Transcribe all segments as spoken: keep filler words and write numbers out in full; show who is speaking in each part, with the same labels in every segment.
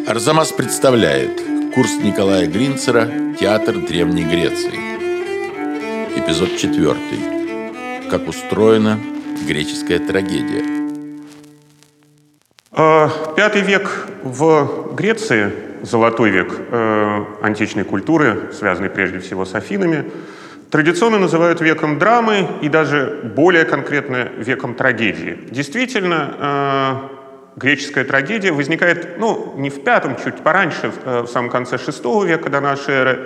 Speaker 1: Арзамас представляет курс Николая Гринцера «Театр Древней Греции». Эпизод четвертый. Как устроена греческая трагедия.
Speaker 2: Пятый век в Греции, золотой век э, античной культуры, связанный прежде всего с Афинами, традиционно называют веком драмы и даже более конкретно веком трагедии. Действительно, э, греческая трагедия возникает, ну, не в пятом, чуть пораньше, в самом конце шестого века до нашей эры,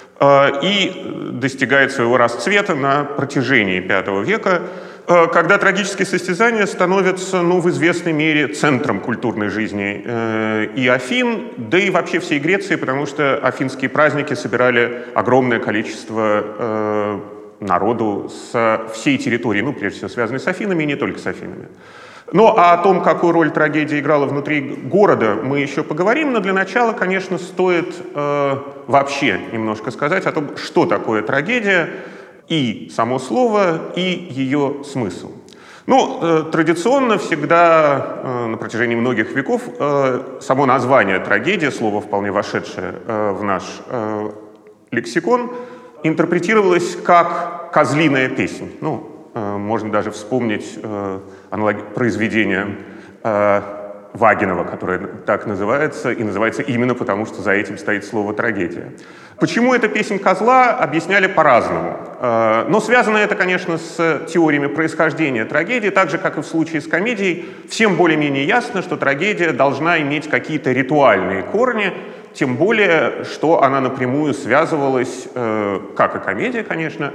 Speaker 2: и достигает своего расцвета на протяжении пятого века, когда трагические состязания становятся, ну, в известной мере центром культурной жизни и Афин, да и вообще всей Греции, потому что афинские праздники собирали огромное количество народу со всей территории, ну, прежде всего, связанной с Афинами и не только с Афинами. Ну, а о том, какую роль трагедия играла внутри города, мы еще поговорим, но для начала, конечно, стоит э, вообще немножко сказать о том, что такое трагедия, и само слово, и ее смысл. Ну, э, традиционно всегда э, на протяжении многих веков э, само название трагедия, слово, вполне вошедшее э, в наш э, лексикон, интерпретировалось как «козлиная песнь». Ну, можно даже вспомнить э, аналог... произведение э, Вагинова, которое так называется, и называется именно потому, что за этим стоит слово «трагедия». Почему эта песнь козла, объясняли по-разному. Э, но связано это, конечно, с теориями происхождения трагедии, так же, как и в случае с комедией. Всем более-менее ясно, что трагедия должна иметь какие-то ритуальные корни, тем более, что она напрямую связывалась, э, как и комедия, конечно,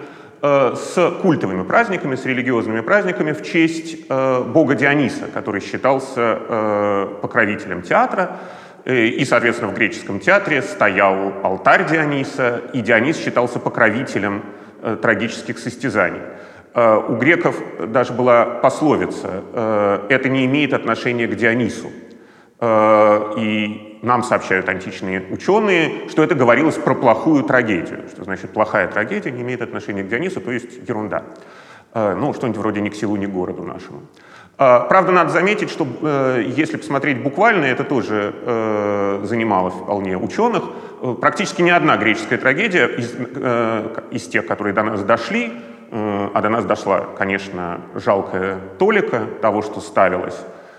Speaker 2: с культовыми праздниками, с религиозными праздниками в честь э, бога Диониса, который считался э, покровителем театра. И, соответственно, в греческом театре стоял алтарь Диониса, и Дионис считался покровителем э, трагических состязаний. Э, у греков даже была пословица э, «это не имеет отношения к Дионису». Э, и нам сообщают античные ученые, что это говорилось про плохую трагедию. Что значит плохая трагедия не имеет отношения к Дионису, то есть ерунда. Ну, что-нибудь вроде ни к селу, ни к городу нашему. Правда, надо заметить, что если посмотреть буквально, это тоже занимало вполне ученых. Практически ни одна греческая трагедия из, из тех, которые до нас дошли, а до нас дошла, конечно, жалкая толика того, что ставилось,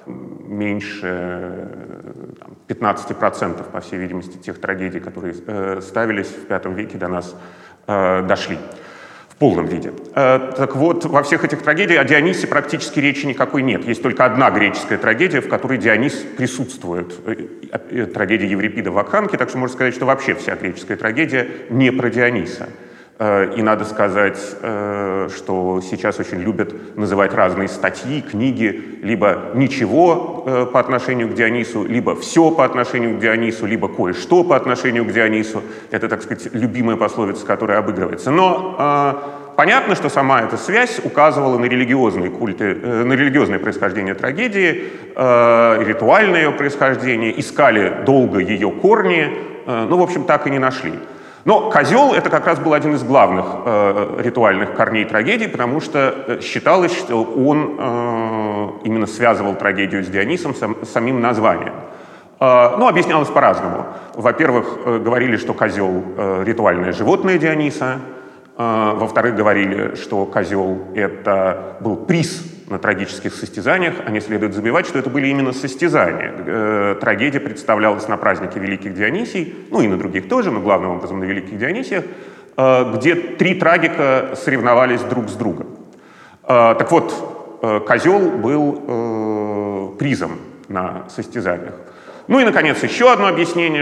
Speaker 2: меньше там, пятнадцати процентов, по всей видимости, тех трагедий, которые э, ставились в пятом веке, до нас э, дошли в полном виде. Э, так вот, во всех этих трагедиях о Дионисе практически речи никакой нет. Есть только одна греческая трагедия, в которой Дионис присутствует. Э, э, трагедия Еврипида в Акханке, так что можно сказать, что вообще вся греческая трагедия не про Диониса. И надо сказать, что сейчас очень любят называть разные статьи, книги, либо ничего по отношению к Дионису, либо все по отношению к Дионису, либо кое-что по отношению к Дионису. Это, так сказать, любимая пословица, которая обыгрывается. Но понятно, что сама эта связь указывала на религиозные культы, на религиозное происхождение трагедии, ритуальное ее происхождение, искали долго ее корни, ну, в общем, так и не нашли. Но козел — это как раз был один из главных э, ритуальных корней трагедии, потому что считалось, что он э, именно связывал трагедию с Дионисом сам, самим названием. Э, ну, объяснялось по-разному. Во-первых, э, говорили, что козел э, — ритуальное животное Диониса. Э, во-вторых, говорили, что козел — это был приз на трагических состязаниях, а не следует забывать, что это были именно состязания. Э, трагедия представлялась на празднике Великих Дионисий, ну и на других тоже, но главным образом на Великих Дионисиях, э, где три трагика соревновались друг с другом. Э, так вот, э, козел был э, призом на состязаниях. Ну и, наконец, еще одно объяснение,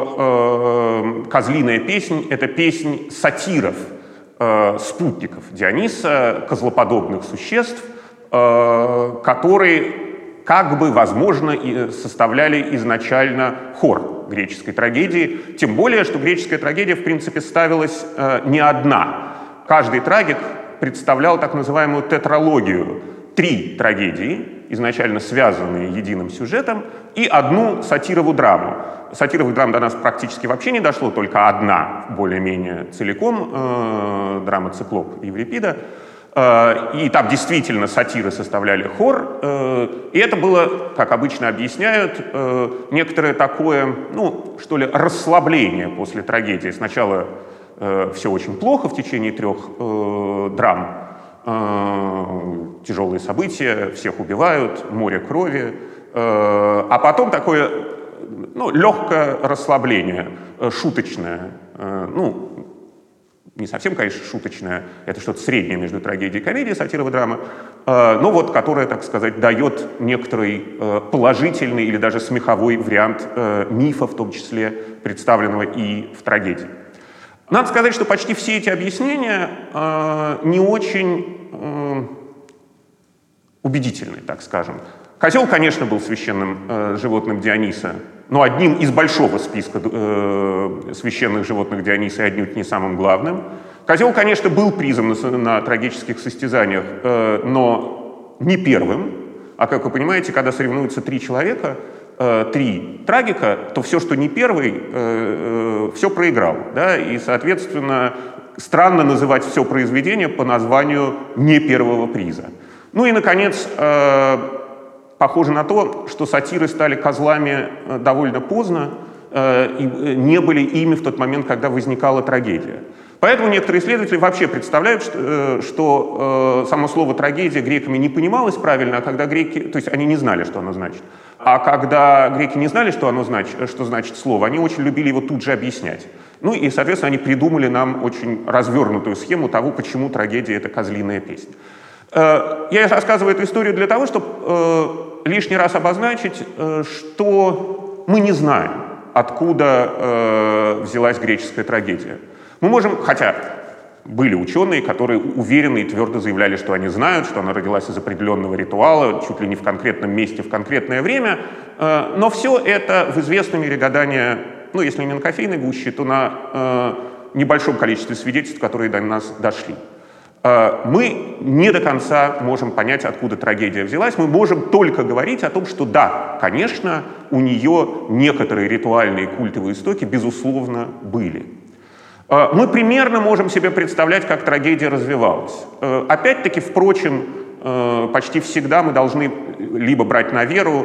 Speaker 2: что э, козлиная песнь — это песнь сатиров, э, спутников Диониса, козлоподобных существ, которые, как бы, возможно, и составляли изначально хор греческой трагедии. Тем более, что греческая трагедия, в принципе, ставилась э, не одна. Каждый трагик представлял так называемую тетралогию. Три трагедии, изначально связанные единым сюжетом, и одну сатирову драму. Сатировых драм до нас практически вообще не дошло, только одна, более-менее целиком, э, драма «Циклоп» Еврипида. И там действительно сатиры составляли хор. И это было, как обычно объясняют, некоторое такое, ну, что ли, расслабление после трагедии. Сначала все очень плохо в течение трех драм. Тяжелые события, всех убивают, море крови. А потом такое, ну, легкое расслабление, шуточное. Ну, не совсем, конечно, шуточное, это что-то среднее между трагедией и комедией, сатировая драма, но вот которая, так сказать, дает некоторый положительный или даже смеховой вариант мифа, в том числе представленного и в трагедии. Надо сказать, что почти все эти объяснения не очень убедительны, так скажем. Козел, конечно, был священным э, животным Диониса, но одним из большого списка э, священных животных Диониса и отнюдь не самым главным. Козел, конечно, был призом на, на трагических состязаниях, э, но не первым. А как вы понимаете, когда соревнуются три человека, э, три трагика, то все, что не первый, э, э, все проиграл. Да? И, соответственно, странно называть все произведение по названию не первого приза. Ну и, наконец, э, похоже на то, что сатиры стали козлами довольно поздно э, и не были ими в тот момент, когда возникала трагедия. Поэтому некоторые исследователи вообще представляют, что, э, что э, само слово «трагедия» греками не понималось правильно, а когда греки, то есть они не знали, что оно значит. А когда греки не знали, что оно значит, что значит слово, они очень любили его тут же объяснять. Ну и, соответственно, они придумали нам очень развернутую схему того, почему трагедия — это козлиная песня. Э, я рассказываю эту историю для того, чтобы э, лишний раз обозначить, что мы не знаем, откуда э, взялась греческая трагедия. Мы можем, хотя были ученые, которые уверенно и твердо заявляли, что они знают, что она родилась из определенного ритуала, чуть ли не в конкретном месте, в конкретное время, э, но все это в известном мире гадания, ну, если не на кофейной гуще, то на э, небольшом количестве свидетельств, которые до нас дошли. Мы не до конца можем понять, откуда трагедия взялась. Мы можем только говорить о том, что да, конечно, у нее некоторые ритуальные культовые истоки, безусловно, были. Мы примерно можем себе представлять, как трагедия развивалась. Опять-таки, впрочем, почти всегда мы должны либо брать на веру,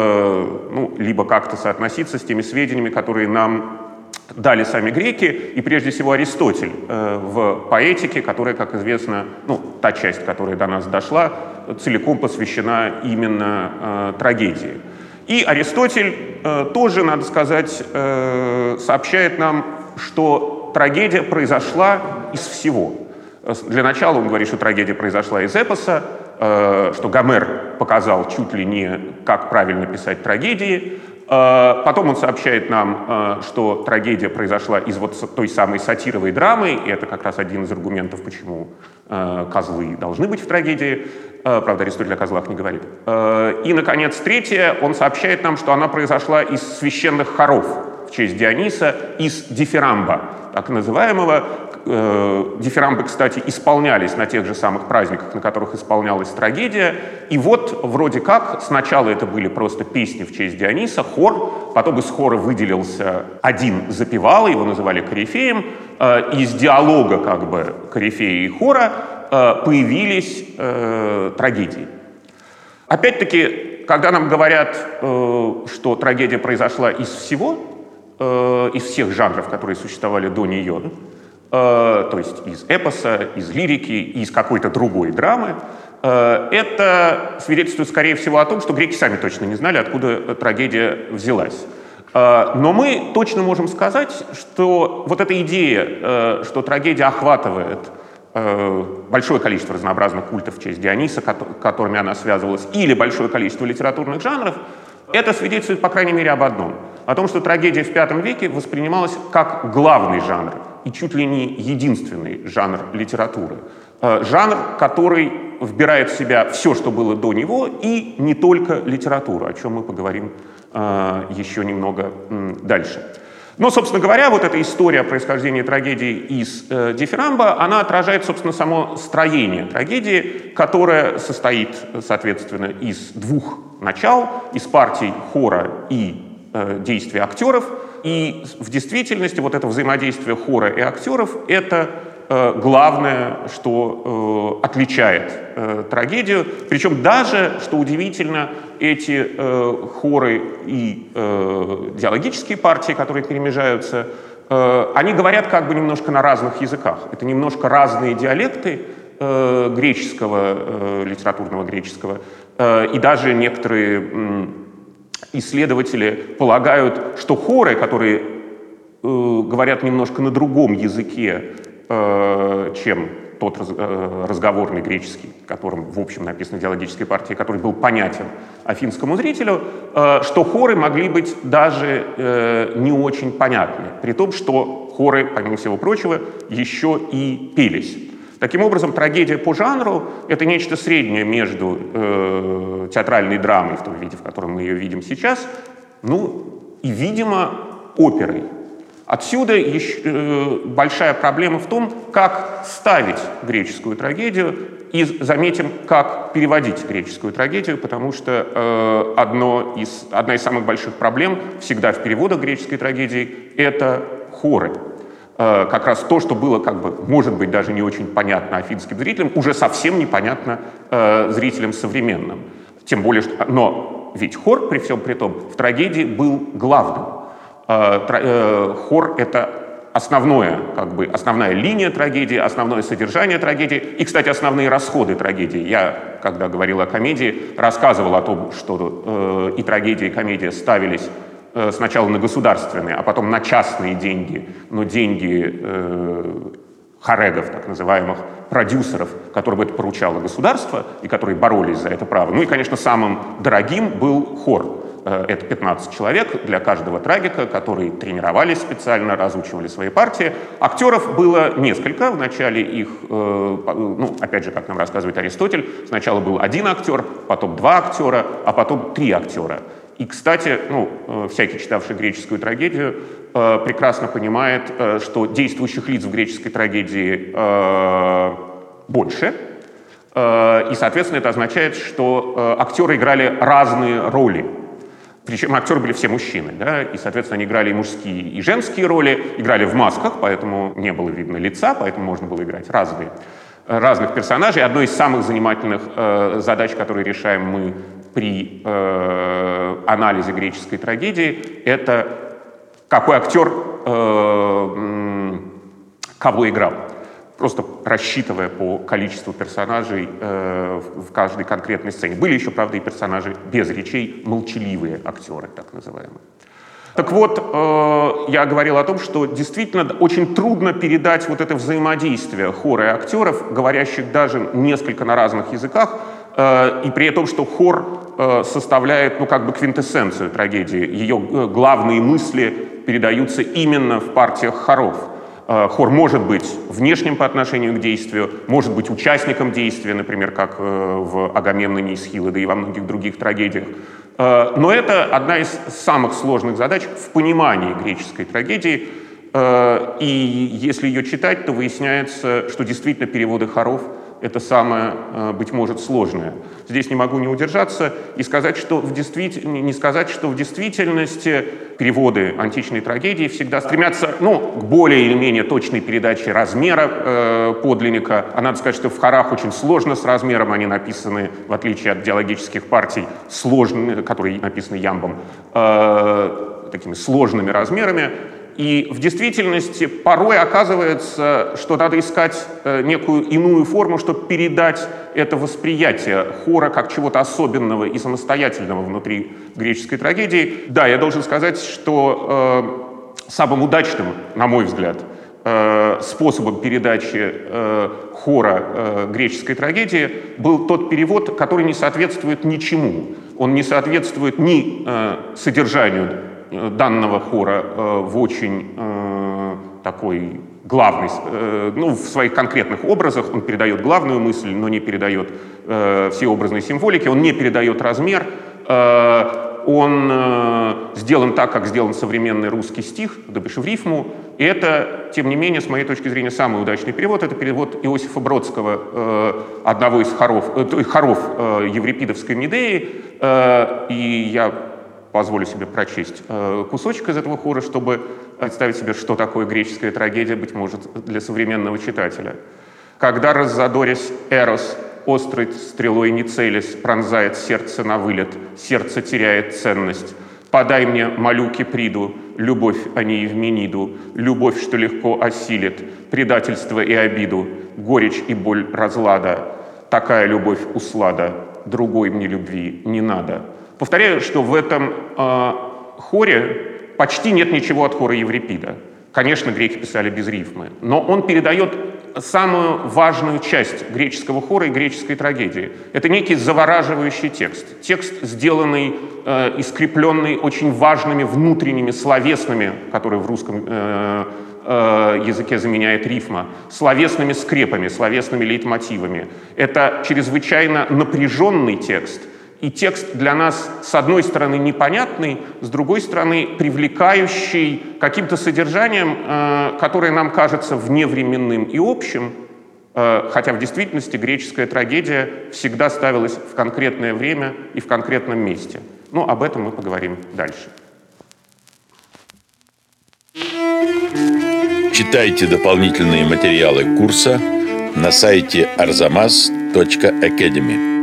Speaker 2: ну, либо как-то соотноситься с теми сведениями, которые нам дали сами греки, и прежде всего Аристотель э, в поэтике, которая, как известно, ну, та часть, которая до нас дошла, целиком посвящена именно э, трагедии. И Аристотель э, тоже, надо сказать, э, сообщает нам, что трагедия произошла из всего. Для начала он говорит, что трагедия произошла из эпоса, э, что Гомер показал чуть ли не, как правильно писать трагедии. Потом он сообщает нам, что трагедия произошла из вот той самой сатировой драмы, и это как раз один из аргументов, почему козлы должны быть в трагедии. Правда, Аристотель о козлах не говорит. И, наконец, третье, он сообщает нам, что она произошла из священных хоров в честь Диониса, из дифирамба, так называемого. Дифирамбы, кстати, исполнялись на тех же самых праздниках, на которых исполнялась трагедия. И вот вроде как сначала это были просто песни в честь Диониса, хор, потом из хора выделился один запевал, его называли корифеем. Из диалога как бы корифея и хора появились э, трагедии. Опять-таки, когда нам говорят, э, что трагедия произошла из всего, э, из всех жанров, которые существовали до нее, э, то есть из эпоса, из лирики, из какой-то другой драмы, э, это свидетельствует, скорее всего, о том, что греки сами точно не знали, откуда трагедия взялась. Э, но мы точно можем сказать, что вот эта идея, э, что трагедия охватывает большое количество разнообразных культов в честь Диониса, которыми она связывалась, или большое количество литературных жанров, это свидетельствует, по крайней мере, об одном. О том, что трагедия в пятом веке воспринималась как главный жанр и чуть ли не единственный жанр литературы. Жанр, который вбирает в себя все, что было до него, и не только литературу, о чем мы поговорим еще немного дальше. Но, собственно говоря, вот эта история происхождения трагедии из э, дифирамба, она отражает, собственно, само строение трагедии, которое состоит, соответственно, из двух начал, из партий хора и э, действия актеров. И в действительности вот это взаимодействие хора и актеров — это э, главное, что э, отличает э, трагедию. Причем даже, что удивительно, эти э, хоры и э, диалогические партии, которые перемежаются, э, они говорят как бы немножко на разных языках. Это немножко разные диалекты э, греческого, э, литературного греческого. Э, и даже некоторые э, исследователи полагают, что хоры, которые э, говорят немножко на другом языке, э, чем тот раз, э, разговорный греческий, которым, в общем, написано в диалогической партии, который был понятен афинскому зрителю, э, что хоры могли быть даже э, не очень понятны, при том, что хоры, помимо всего прочего, еще и пелись. Таким образом, трагедия по жанру — это нечто среднее между э, театральной драмой, в том виде, в котором мы ее видим сейчас, ну и, видимо, оперой. Отсюда еще, э, большая проблема в том, как ставить греческую трагедию, и заметим, как переводить греческую трагедию, потому что э, одно из, одна из самых больших проблем всегда в переводах греческой трагедии — это хоры. Э, как раз то, что было, как бы, может быть, даже не очень понятно афинским зрителям, уже совсем непонятно э, зрителям современным. Тем более, что, но ведь хор, при всем при том, в трагедии был главным. Хор — это основное, как бы, основная линия трагедии, основное содержание трагедии и, кстати, основные расходы трагедии. Я, когда говорил о комедии, рассказывал о том, что э, и трагедия, и комедия ставились э, сначала на государственные, а потом на частные деньги, но деньги э, хорегов, так называемых, продюсеров, которым это поручало государство и которые боролись за это право. Ну и, конечно, самым дорогим был хор. Это пятнадцать человек для каждого трагика, которые тренировались специально, разучивали свои партии. Актеров было несколько. Вначале их, ну, опять же, как нам рассказывает Аристотель, сначала был один актер, потом два актера, а потом три актера. И, кстати, ну, всякий, читавший греческую трагедию, прекрасно понимает, что действующих лиц в греческой трагедии больше. И, соответственно, это означает, что актеры играли разные роли. Причем актеры были все мужчины, да, и, соответственно, они играли и мужские, и женские роли, играли в масках, поэтому не было видно лица, поэтому можно было играть разные, разных персонажей. Одной из самых занимательных э, задач, которые решаем мы при э, анализе греческой трагедии, это какой актер э, кого играл. Просто рассчитывая по количеству персонажей э, в каждой конкретной сцене. Были еще, правда, и персонажи без речей, молчаливые актеры, так называемые. Так вот, э, я говорил о том, что действительно очень трудно передать вот это взаимодействие хора и актеров, говорящих даже несколько на разных языках, э, и при том, что хор э, составляет, ну, как бы квинтэссенцию трагедии. Ее э, главные мысли передаются именно в партиях хоров. Хор может быть внешним по отношению к действию, может быть участником действия, например, как в «Агамемноне» и «Схиле», да и во многих других трагедиях. Но это одна из самых сложных задач в понимании греческой трагедии. И если ее читать, то выясняется, что действительно переводы хоров — это самое, быть может, сложное. Здесь не могу не удержаться и сказать, что в действитель... не сказать, что в действительности переводы античной трагедии всегда стремятся, ну, к более или менее точной передаче размера э, подлинника. А надо сказать, что в хорах очень сложно с размером. Они написаны, в отличие от диалогических партий, сложными, которые написаны ямбом, э, такими сложными размерами. И в действительности порой оказывается, что надо искать э, некую иную форму, чтобы передать это восприятие хора как чего-то особенного и самостоятельного внутри греческой трагедии. Да, я должен сказать, что э, самым удачным, на мой взгляд, э, способом передачи э, хора э, греческой трагедии был тот перевод, который не соответствует ничему. Он не соответствует ни э, содержанию данного хора э, в очень э, такой главный, э, ну, в своих конкретных образах он передает главную мысль, но не передает э, все образные символики, он не передает размер, э, он э, сделан так, как сделан современный русский стих, допиши в рифму, и это, тем не менее, с моей точки зрения, самый удачный перевод. Это перевод Иосифа Бродского, э, одного из хоров, э, хоров э, еврипидовской Медеи, э, и я позволю себе прочесть кусочек из этого хора, чтобы представить себе, что такое греческая трагедия, быть может, для современного читателя. «Когда, раззадорясь, Эрос, острой стрелой не целясь, пронзает сердце навылет, сердце теряет ценность. Подай мне, молю Киприду, любовь, а не Евмениду, любовь, что легко осилит предательство и обиду, горечь и боль разлада. Такая любовь услада, другой мне любви не надо». Повторяю, что в этом э, хоре почти нет ничего от хора Еврипида. Конечно, греки писали без рифмы, но он передает самую важную часть греческого хора и греческой трагедии. Это некий завораживающий текст. Текст, сделанный э, и скрепленный очень важными внутренними словесными, которые в русском э, э, языке заменяет рифма, словесными скрепами, словесными лейтмотивами. Это чрезвычайно напряженный текст, и текст для нас, с одной стороны, непонятный, с другой стороны, привлекающий каким-то содержанием, э, которое нам кажется вневременным и общим, э, хотя в действительности греческая трагедия всегда ставилась в конкретное время и в конкретном месте. Но об этом мы поговорим дальше.
Speaker 1: Читайте дополнительные материалы курса на сайте арзамас точка академи.